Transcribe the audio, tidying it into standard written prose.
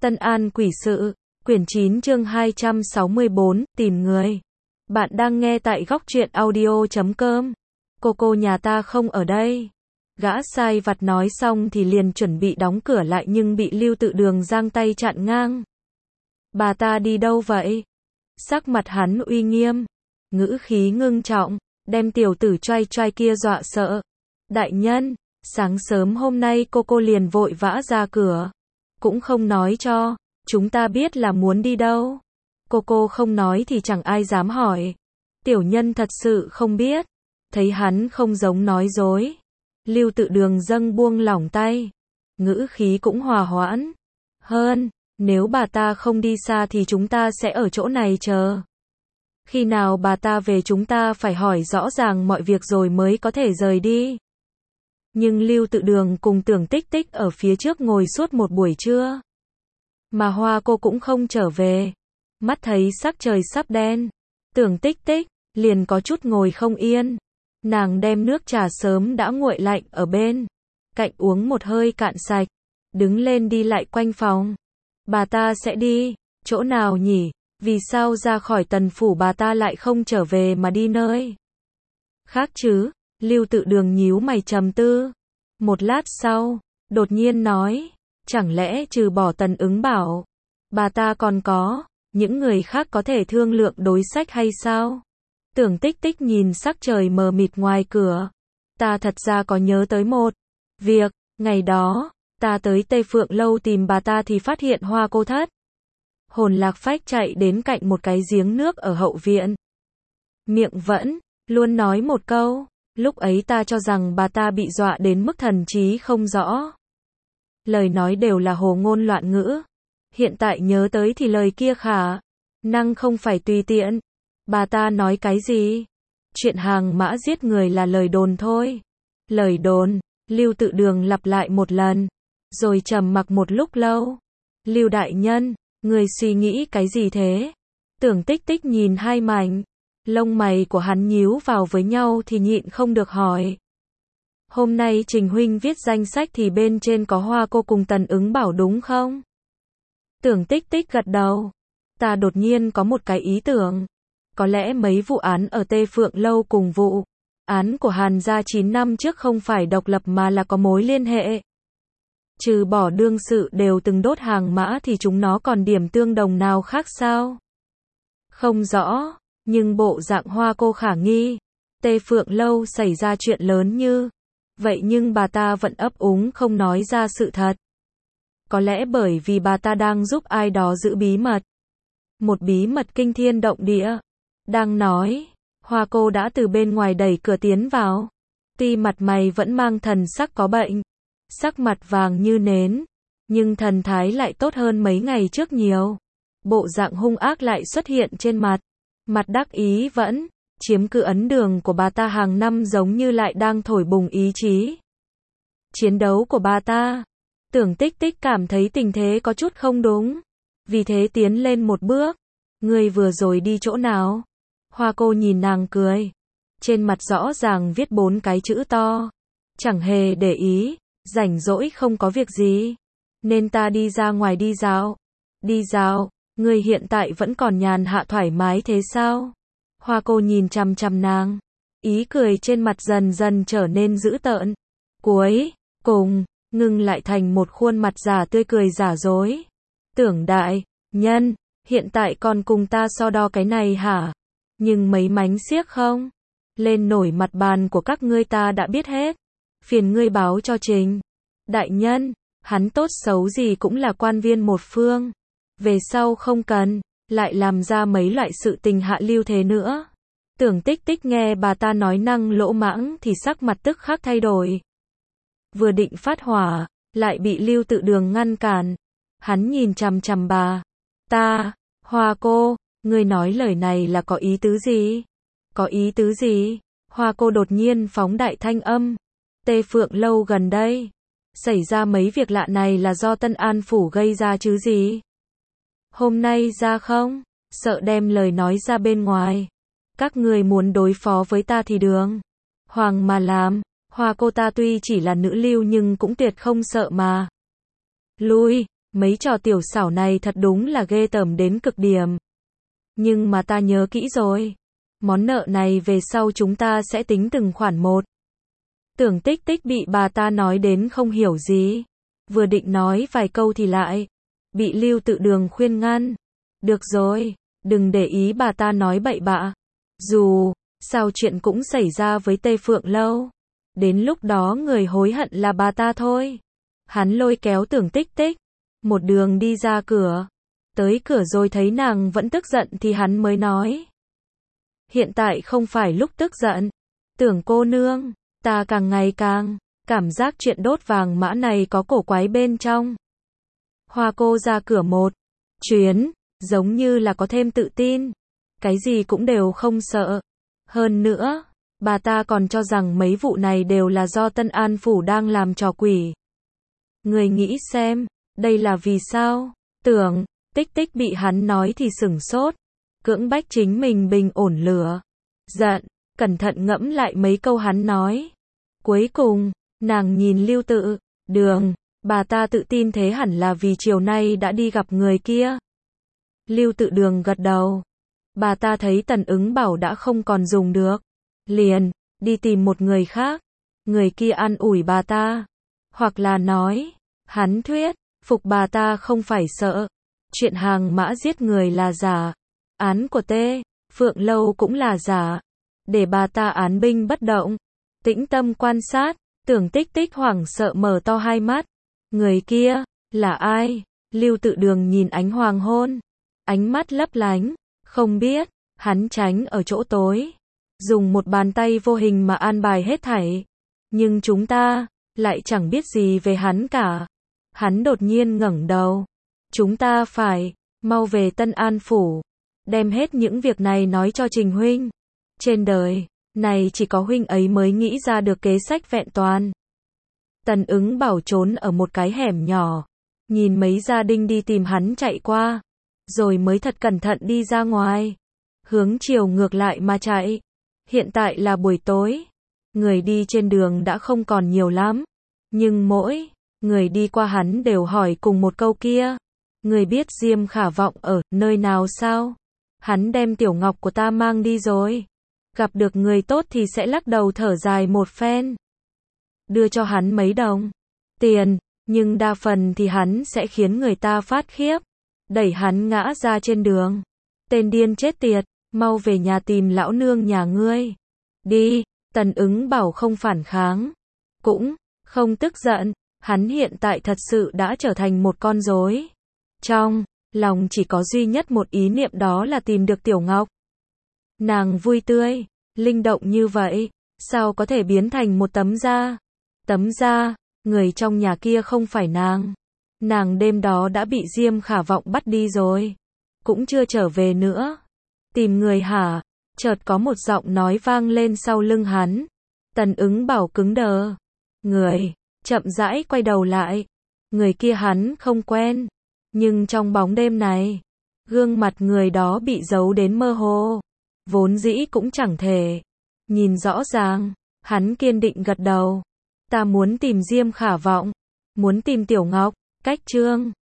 Tân An Quỷ Sự, quyển 9 chương 264, tìm người. Bạn đang nghe tại góc truyện audio.com. Cô nhà ta không ở đây. Gã sai vặt nói xong thì liền chuẩn bị đóng cửa lại nhưng bị Lưu Tự Đường giang tay chặn ngang. Bà ta đi đâu vậy? Sắc mặt hắn uy nghiêm, ngữ khí ngưng trọng, đem tiểu tử choai choai kia dọa sợ. Đại nhân, sáng sớm hôm nay cô liền vội vã ra cửa. Cũng không nói cho chúng ta biết là muốn đi đâu. Cô không nói thì chẳng ai dám hỏi. Tiểu nhân thật sự không biết. Thấy hắn không giống nói dối, Lưu Tự Đường dâng buông lỏng tay, ngữ khí cũng hòa hoãn hơn. Nếu bà ta không đi xa thì chúng ta sẽ ở chỗ này chờ. Khi nào bà ta về chúng ta phải hỏi rõ ràng mọi việc rồi mới có thể rời đi. Nhưng Lưu Tự Đường cùng Tưởng Tích Tích ở phía trước ngồi suốt một buổi trưa. Mà Hoa cô cũng không trở về. Mắt thấy sắc trời sắp đen, Tưởng Tích Tích liền có chút ngồi không yên. Nàng đem nước trà sớm đã nguội lạnh ở bên cạnh uống một hơi cạn sạch, đứng lên đi lại quanh phòng. Bà ta sẽ đi chỗ nào nhỉ? Vì sao ra khỏi Tần phủ bà ta lại không trở về mà đi nơi khác chứ? Lưu Tự Đường nhíu mày trầm tư. Một lát sau, đột nhiên nói, chẳng lẽ trừ bỏ Tần Ứng Bảo, bà ta còn có những người khác có thể thương lượng đối sách hay sao? Tưởng Tích Tích nhìn sắc trời mờ mịt ngoài cửa. Ta thật ra có nhớ tới một việc, ngày đó, ta tới Tây Phượng Lâu tìm bà ta thì phát hiện Hoa cô thất hồn lạc phách chạy đến cạnh một cái giếng nước ở hậu viện. Miệng vẫn luôn nói một câu, lúc ấy ta cho rằng bà ta bị dọa đến mức thần trí không rõ. Lời nói đều là hồ ngôn loạn ngữ. Hiện tại nhớ tới thì lời kia khả năng không phải tùy tiện. Bà ta nói cái gì? Chuyện hàng mã giết người là lời đồn thôi. Lời đồn, Lưu Tự Đường lặp lại một lần, rồi trầm mặc một lúc lâu. Lưu đại nhân, người suy nghĩ cái gì thế? Tưởng Tích Tích nhìn hai mảnh lông mày của hắn nhíu vào với nhau thì nhịn không được hỏi. Hôm nay Trình huynh viết danh sách thì bên trên có Hoa cô cùng Tần Ứng Bảo đúng không? Tưởng Tích Tích gật đầu. Ta đột nhiên có một cái ý tưởng. Có lẽ mấy vụ án ở Tây Phượng Lâu cùng vụ án của Hàn gia 9 năm trước không phải độc lập mà là có mối liên hệ. Trừ bỏ đương sự đều từng đốt hàng mã thì chúng nó còn điểm tương đồng nào khác sao? Không rõ, nhưng bộ dạng Hoa cô khả nghi. Tây Phượng Lâu xảy ra chuyện lớn như vậy nhưng bà ta vẫn ấp úng không nói ra sự thật. Có lẽ bởi vì bà ta đang giúp ai đó giữ bí mật. Một bí mật kinh thiên động địa. Đang nói, Hoa cô đã từ bên ngoài đẩy cửa tiến vào. Tuy mặt mày vẫn mang thần sắc có bệnh, sắc mặt vàng như nến, nhưng thần thái lại tốt hơn mấy ngày trước nhiều. Bộ dạng hung ác lại xuất hiện trên mặt. Mặt đắc ý vẫn chiếm cứ ấn đường của bà ta hàng năm giống như lại đang thổi bùng ý chí chiến đấu của bà ta. Tưởng Tích Tích cảm thấy tình thế có chút không đúng. Vì thế tiến lên một bước. Người vừa rồi đi chỗ nào? Hoa cô nhìn nàng cười. Trên mặt rõ ràng viết 4 cái chữ to. Chẳng hề để ý, rảnh rỗi không có việc gì. Nên ta đi ra ngoài đi dạo. Đi dạo, người hiện tại vẫn còn nhàn hạ thoải mái thế sao? Hoa cô nhìn chằm chằm nàng. Ý cười trên mặt dần dần trở nên dữ tợn. Cuối cùng, ngừng lại thành một khuôn mặt giả tươi cười giả dối. Tưởng đại nhân, hiện tại còn cùng ta so đo cái này hả? Nhưng mấy mánh xiếc không? Lên nổi mặt bàn của các ngươi ta đã biết hết. Phiền ngươi báo cho Trình đại nhân, hắn tốt xấu gì cũng là quan viên một phương. Về sau không cần lại làm ra mấy loại sự tình hạ lưu thế nữa. Tưởng Tích Tích nghe bà ta nói năng lỗ mãng thì sắc mặt tức khắc thay đổi. Vừa định phát hỏa, lại bị Lưu Tự Đường ngăn cản. Hắn nhìn chằm chằm bà ta. Hoa cô, ngươi nói lời này là có ý tứ gì? Có ý tứ gì? Hoa cô đột nhiên phóng đại thanh âm. Tây Phượng Lâu gần đây xảy ra mấy việc lạ này là do Tân An phủ gây ra chứ gì? Hôm nay ra không? Sợ đem lời nói ra bên ngoài. Các người muốn đối phó với ta thì đường hoàng mà làm. Hoa cô ta tuy chỉ là nữ lưu nhưng cũng tuyệt không sợ mà lui. Mấy trò tiểu xảo này thật đúng là ghê tởm đến cực điểm. Nhưng mà ta nhớ kỹ rồi. Món nợ này về sau chúng ta sẽ tính từng khoản một. Tưởng Tích Tích bị bà ta nói đến không hiểu gì. Vừa định nói vài câu thì lại bị Lưu Tự Đường khuyên ngăn. Được rồi, đừng để ý bà ta nói bậy bạ. Dù sao chuyện cũng xảy ra với Tây Phượng Lâu. Đến lúc đó người hối hận là bà ta thôi. Hắn lôi kéo Tưởng Tích Tích, một đường đi ra cửa. Tới cửa rồi thấy nàng vẫn tức giận thì hắn mới nói. Hiện tại không phải lúc tức giận. Tưởng cô nương, ta càng ngày càng cảm giác chuyện đốt vàng mã này có cổ quái bên trong. Hoa cô ra cửa một chuyến, giống như là có thêm tự tin. Cái gì cũng đều không sợ. Hơn nữa, bà ta còn cho rằng mấy vụ này đều là do Tân An Phủ đang làm trò quỷ. Người nghĩ xem, đây là vì sao? Tưởng Tích Tích bị hắn nói thì sửng sốt, cưỡng bách chính mình bình ổn lửa giận, cẩn thận ngẫm lại mấy câu hắn nói. Cuối cùng, nàng nhìn Lưu Tự Đường, bà ta tự tin thế hẳn là vì chiều nay đã đi gặp người kia. Lưu Tự Đường gật đầu. Bà ta thấy Tần Ứng Bảo đã không còn dùng được, liền đi tìm một người khác. Người kia an ủi bà ta, hoặc là nói, hắn thuyết phục bà ta không phải sợ. Chuyện hàng mã giết người là giả, án của Tê Phượng Lâu cũng là giả, để bà ta án binh bất động, tĩnh tâm quan sát. Tưởng Tích Tích hoảng sợ mở to hai mắt. Người kia là ai? Lưu Tự Đường nhìn ánh hoàng hôn, ánh mắt lấp lánh. Không biết. Hắn tránh ở chỗ tối, dùng một bàn tay vô hình mà an bài hết thảy. Nhưng chúng ta lại chẳng biết gì về hắn cả. Hắn đột nhiên ngẩng đầu. Chúng ta phải mau về Tân An Phủ, đem hết những việc này nói cho Trình huynh. Trên đời này chỉ có huynh ấy mới nghĩ ra được kế sách vẹn toàn. Tần Ứng Bảo trốn ở một cái hẻm nhỏ, nhìn mấy gia đình đi tìm hắn chạy qua, rồi mới thật cẩn thận đi ra ngoài, hướng chiều ngược lại mà chạy. Hiện tại là buổi tối, người đi trên đường đã không còn nhiều lắm, nhưng mỗi người đi qua hắn đều hỏi cùng một câu kia. Người biết Diêm Khả Vọng ở nơi nào sao? Hắn đem Tiểu Ngọc của ta mang đi rồi. Gặp được người tốt thì sẽ lắc đầu thở dài một phen, đưa cho hắn mấy đồng tiền, nhưng đa phần thì hắn sẽ khiến người ta phát khiếp, đẩy hắn ngã ra trên đường. Tên điên chết tiệt, mau về nhà tìm lão nương nhà ngươi. Đi. Tần Ứng Bảo không phản kháng, cũng không tức giận. Hắn hiện tại thật sự đã trở thành một con rối. Trong lòng chỉ có duy nhất một ý niệm, đó là tìm được Tiểu Ngọc. Nàng vui tươi, linh động như vậy, sao có thể biến thành một tấm da? Tấm da, người trong nhà kia không phải nàng. Nàng đêm đó đã bị Diêm Khả Vọng bắt đi rồi, cũng chưa trở về nữa. Tìm người hả? Chợt có một giọng nói vang lên sau lưng hắn. Tần Ứng Bảo cứng đờ. Người, chậm rãi quay đầu lại. Người kia hắn không quen, nhưng trong bóng đêm này, gương mặt người đó bị giấu đến mơ hồ, vốn dĩ cũng chẳng thể nhìn rõ ràng. Hắn kiên định gật đầu. Ta muốn tìm Diêm Khả Vọng, muốn tìm Tiểu Ngọc. Cách chương